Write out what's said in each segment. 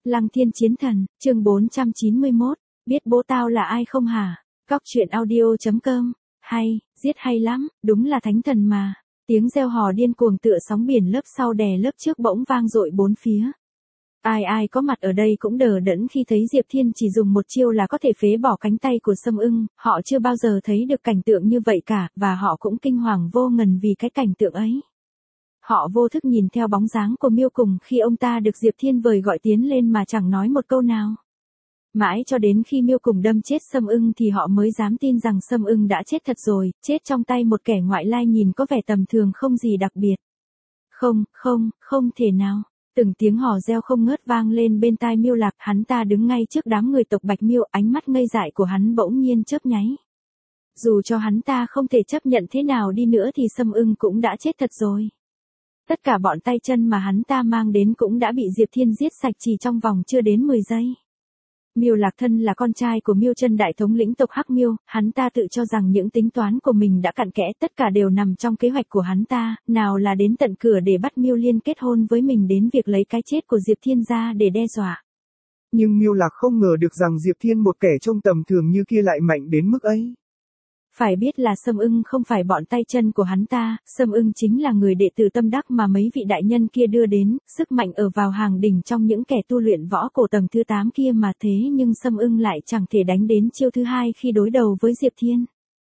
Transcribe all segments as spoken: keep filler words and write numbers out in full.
Lăng Thiên Chiến Thần, chương bốn trăm chín mươi mốt, biết bố tao là ai không hả? Cóc truyện audio.com, hay, giết hay lắm, đúng là thánh thần mà. Tiếng reo hò điên cuồng tựa sóng biển lớp sau đè lớp trước bỗng vang dội bốn phía. Ai ai có mặt ở đây cũng đờ đẫn khi thấy Diệp Thiên chỉ dùng một chiêu là có thể phế bỏ cánh tay của Sâm Ưng, họ chưa bao giờ thấy được cảnh tượng như vậy cả, và họ cũng kinh hoàng vô ngần vì cái cảnh tượng ấy. Họ vô thức nhìn theo bóng dáng của Miêu Cùng khi ông ta được Diệp Thiên vời gọi tiến lên mà chẳng nói một câu nào. Mãi cho đến khi Miêu Cùng đâm chết Sâm Ưng thì họ mới dám tin rằng Sâm Ưng đã chết thật rồi, chết trong tay một kẻ ngoại lai nhìn có vẻ tầm thường không gì đặc biệt. Không, không, không thể nào. Từng tiếng hò reo không ngớt vang lên bên tai Miêu Lạc, hắn ta đứng ngay trước đám người tộc Bạch Miêu, ánh mắt ngây dại của hắn bỗng nhiên chớp nháy. Dù cho hắn ta không thể chấp nhận thế nào đi nữa thì Sâm Ưng cũng đã chết thật rồi. Tất cả bọn tay chân mà hắn ta mang đến cũng đã bị Diệp Thiên giết sạch chỉ trong vòng chưa đến mười giây. Miêu Lạc thân là con trai của Miêu Chân đại thống lĩnh tộc Hắc Miêu, hắn ta tự cho rằng những tính toán của mình đã cặn kẽ, tất cả đều nằm trong kế hoạch của hắn ta, nào là đến tận cửa để bắt Miêu Liên kết hôn với mình đến việc lấy cái chết của Diệp Thiên ra để đe dọa. Nhưng Miêu Lạc không ngờ được rằng Diệp Thiên một kẻ trông tầm thường như kia lại mạnh đến mức ấy. Phải biết là Sâm Ưng không phải bọn tay chân của hắn ta, Sâm Ưng chính là người đệ tử tâm đắc mà mấy vị đại nhân kia đưa đến, sức mạnh ở vào hàng đỉnh trong những kẻ tu luyện võ cổ tầng thứ tám kia mà thế nhưng Sâm Ưng lại chẳng thể đánh đến chiêu thứ hai khi đối đầu với Diệp Thiên.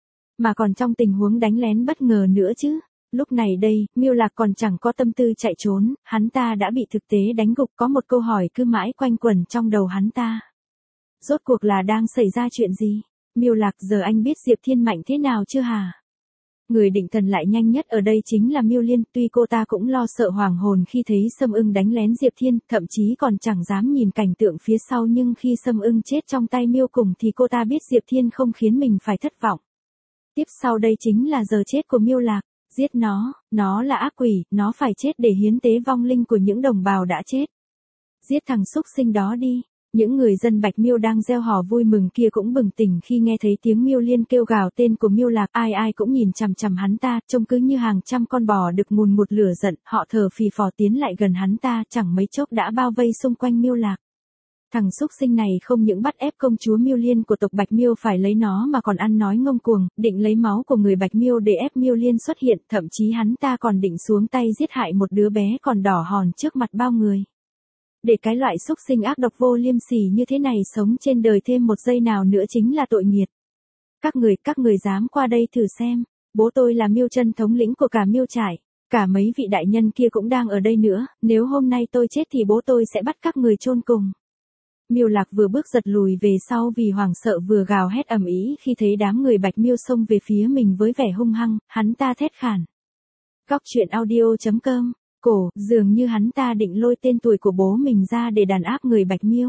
Mà còn trong tình huống đánh lén bất ngờ nữa chứ. Lúc này đây, Miêu Lạc còn chẳng có tâm tư chạy trốn, hắn ta đã bị thực tế đánh gục, có một câu hỏi cứ mãi quanh quẩn trong đầu hắn ta. Rốt cuộc là đang xảy ra chuyện gì? Miêu Lạc, giờ anh biết Diệp Thiên mạnh thế nào chưa hả? Người định thần lại nhanh nhất ở đây chính là Miêu Liên, tuy cô ta cũng lo sợ hoàng hồn khi thấy Sâm Ưng đánh lén Diệp Thiên, thậm chí còn chẳng dám nhìn cảnh tượng phía sau, nhưng khi Sâm Ưng chết trong tay Miêu Cùng thì cô ta biết Diệp Thiên không khiến mình phải thất vọng. Tiếp sau đây chính là giờ chết của Miêu Lạc, giết nó, nó là ác quỷ, nó phải chết để hiến tế vong linh của những đồng bào đã chết. Giết thằng súc sinh đó đi. Những người dân Bạch Miêu đang reo hò vui mừng kia cũng bừng tỉnh khi nghe thấy tiếng Miêu Liên kêu gào tên của Miêu Lạc, ai ai cũng nhìn chằm chằm hắn ta, trông cứ như hàng trăm con bò được ngùn ngụt lửa giận, họ thở phì phò tiến lại gần hắn ta, chẳng mấy chốc đã bao vây xung quanh Miêu Lạc. Thằng súc sinh này không những bắt ép công chúa Miêu Liên của tộc Bạch Miêu phải lấy nó mà còn ăn nói ngông cuồng, định lấy máu của người Bạch Miêu để ép Miêu Liên xuất hiện, thậm chí hắn ta còn định xuống tay giết hại một đứa bé còn đỏ hòn trước mặt bao người. Để cái loại xúc sinh ác độc vô liêm sỉ như thế này sống trên đời thêm một giây nào nữa chính là tội nghiệt. Các người, các người dám qua đây thử xem, bố tôi là Miêu Chân thống lĩnh của cả Miêu trại, cả mấy vị đại nhân kia cũng đang ở đây nữa, nếu hôm nay tôi chết thì bố tôi sẽ bắt các người chôn cùng. Miêu Lạc vừa bước giật lùi về sau vì hoảng sợ vừa gào hét ầm ĩ khi thấy đám người Bạch Miêu xông về phía mình với vẻ hung hăng, hắn ta thét khản. Cóc truyện audio.com. Cổ, dường như hắn ta định lôi tên tuổi của bố mình ra để đàn áp người Bạch Miêu.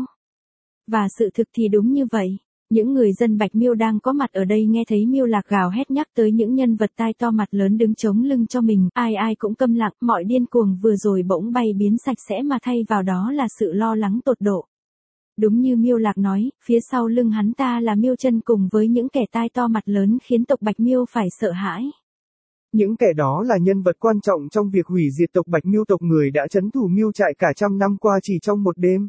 Và sự thực thì đúng như vậy. Những người dân Bạch Miêu đang có mặt ở đây nghe thấy Miêu Lạc gào hét nhắc tới những nhân vật tai to mặt lớn đứng chống lưng cho mình, ai ai cũng câm lặng, mọi điên cuồng vừa rồi bỗng bay biến sạch sẽ mà thay vào đó là sự lo lắng tột độ. Đúng như Miêu Lạc nói, phía sau lưng hắn ta là Miêu Chân cùng với những kẻ tai to mặt lớn khiến tộc Bạch Miêu phải sợ hãi. Những kẻ đó là nhân vật quan trọng trong việc hủy diệt tộc Bạch Miêu, tộc người đã trấn thủ Miêu trại cả trăm năm qua chỉ trong một đêm.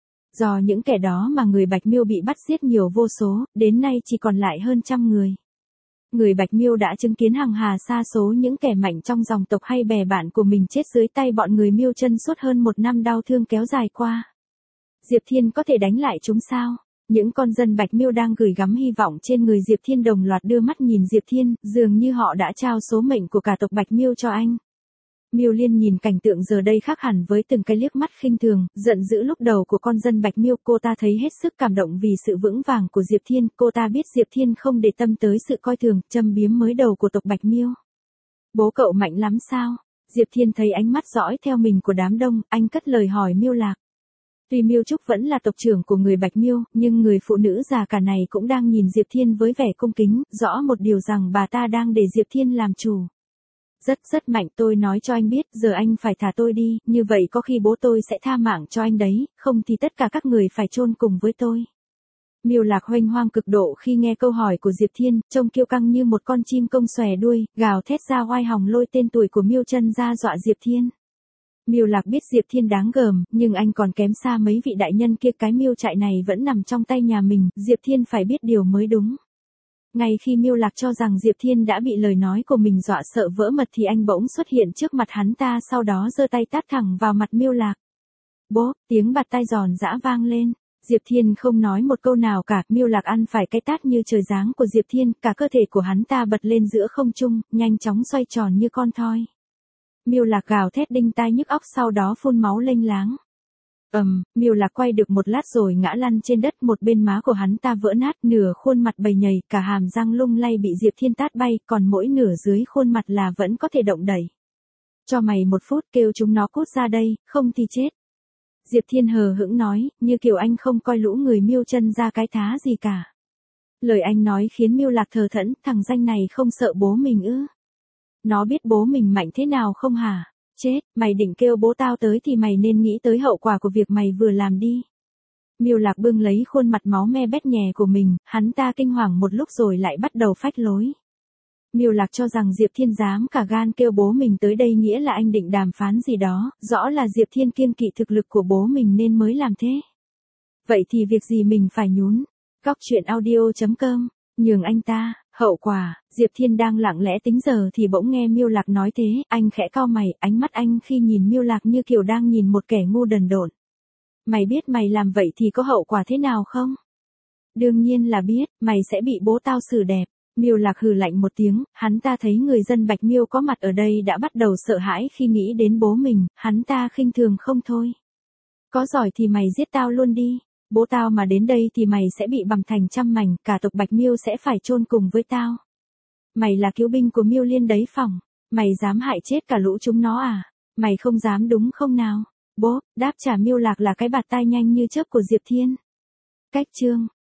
Do những kẻ đó mà người Bạch Miêu bị bắt giết nhiều vô số, đến nay chỉ còn lại hơn trăm người. Người Bạch Miêu đã chứng kiến hàng hà sa số những kẻ mạnh trong dòng tộc hay bè bạn của mình chết dưới tay bọn người Miêu Chân suốt hơn một năm đau thương kéo dài qua. Diệp Thiên có thể đánh lại chúng sao? Những con dân Bạch Miêu đang gửi gắm hy vọng trên người Diệp Thiên đồng loạt đưa mắt nhìn Diệp Thiên, dường như họ đã trao số mệnh của cả tộc Bạch Miêu cho anh. Miêu Liên nhìn cảnh tượng giờ đây khác hẳn với từng cái liếc mắt khinh thường, giận dữ lúc đầu của con dân Bạch Miêu, cô ta thấy hết sức cảm động vì sự vững vàng của Diệp Thiên, cô ta biết Diệp Thiên không để tâm tới sự coi thường, châm biếm mới đầu của tộc Bạch Miêu. Bố cậu mạnh lắm sao? Diệp Thiên thấy ánh mắt dõi theo mình của đám đông, anh cất lời hỏi Miêu Lạc. Tuy Miêu Trúc vẫn là tộc trưởng của người Bạch Miêu, nhưng người phụ nữ già cả này cũng đang nhìn Diệp Thiên với vẻ cung kính, rõ một điều rằng bà ta đang để Diệp Thiên làm chủ. Rất rất mạnh, tôi nói cho anh biết, giờ anh phải thả tôi đi, như vậy có khi bố tôi sẽ tha mạng cho anh đấy, không thì tất cả các người phải chôn cùng với tôi. Miêu Lạc huênh hoang cực độ khi nghe câu hỏi của Diệp Thiên, trông kiêu căng như một con chim công xòe đuôi, gào thét ra oai hòng lôi tên tuổi của Miêu Chân ra dọa Diệp Thiên. Miêu Lạc biết Diệp Thiên đáng gờm, nhưng anh còn kém xa mấy vị đại nhân kia, cái miêu trại này vẫn nằm trong tay nhà mình, Diệp Thiên phải biết điều mới đúng. Ngay khi Miêu Lạc cho rằng Diệp Thiên đã bị lời nói của mình dọa sợ vỡ mật thì anh bỗng xuất hiện trước mặt hắn ta, sau đó giơ tay tát thẳng vào mặt Miêu Lạc. Bốp, tiếng bạt tai giòn giã vang lên. Diệp Thiên không nói một câu nào cả, Miêu Lạc ăn phải cái tát như trời giáng của Diệp Thiên, cả cơ thể của hắn ta bật lên giữa không trung, nhanh chóng xoay tròn như con thoi. Miêu Lạc gào thét đinh tai nhức óc, sau đó phun máu lênh láng. Ầm, um, Miêu Lạc quay được một lát rồi ngã lăn trên đất, một bên má của hắn ta vỡ nát, nửa khuôn mặt bầy nhầy, cả hàm răng lung lay bị Diệp Thiên tát bay, còn mỗi nửa dưới khuôn mặt là vẫn có thể động đẩy. Cho mày một phút, kêu chúng nó cút ra đây, không thì chết. Diệp Thiên hờ hững nói, như kiểu anh không coi lũ người Miêu chân ra cái thá gì cả. Lời anh nói khiến Miêu Lạc thờ thẫn, thằng danh này không sợ bố mình ư? Nó biết bố mình mạnh thế nào không hả? Chết, mày định kêu bố tao tới thì mày nên nghĩ tới hậu quả của việc mày vừa làm đi. Miêu Lạc bưng lấy khuôn mặt máu me bét nhè của mình, hắn ta kinh hoàng một lúc rồi lại bắt đầu phách lối. Miêu Lạc cho rằng Diệp Thiên dám cả gan kêu bố mình tới đây nghĩa là anh định đàm phán gì đó, rõ là Diệp Thiên kiêng kỵ thực lực của bố mình nên mới làm thế. Vậy thì việc gì mình phải nhún? Góc truyện audio chấm com, nhường anh ta. Hậu quả, Diệp Thiên đang lặng lẽ tính giờ thì bỗng nghe Miêu Lạc nói thế, anh khẽ cau mày, ánh mắt anh khi nhìn Miêu Lạc như kiểu đang nhìn một kẻ ngu đần độn. Mày biết mày làm vậy thì có hậu quả thế nào không? Đương nhiên là biết, mày sẽ bị bố tao xử đẹp. Miêu Lạc hừ lạnh một tiếng, hắn ta thấy người dân Bạch Miêu có mặt ở đây đã bắt đầu sợ hãi khi nghĩ đến bố mình, hắn ta khinh thường không thôi. Có giỏi thì mày giết tao luôn đi. Bố tao mà đến đây thì mày sẽ bị bằm thành trăm mảnh, cả tộc Bạch Miêu sẽ phải chôn cùng với tao. Mày là cứu binh của Miêu Liên đấy phỏng, mày dám hại chết cả lũ chúng nó à? Mày không dám đúng không nào? Bố, đáp trả Miêu Lạc là cái bạt tai nhanh như chớp của Diệp Thiên. Cách chương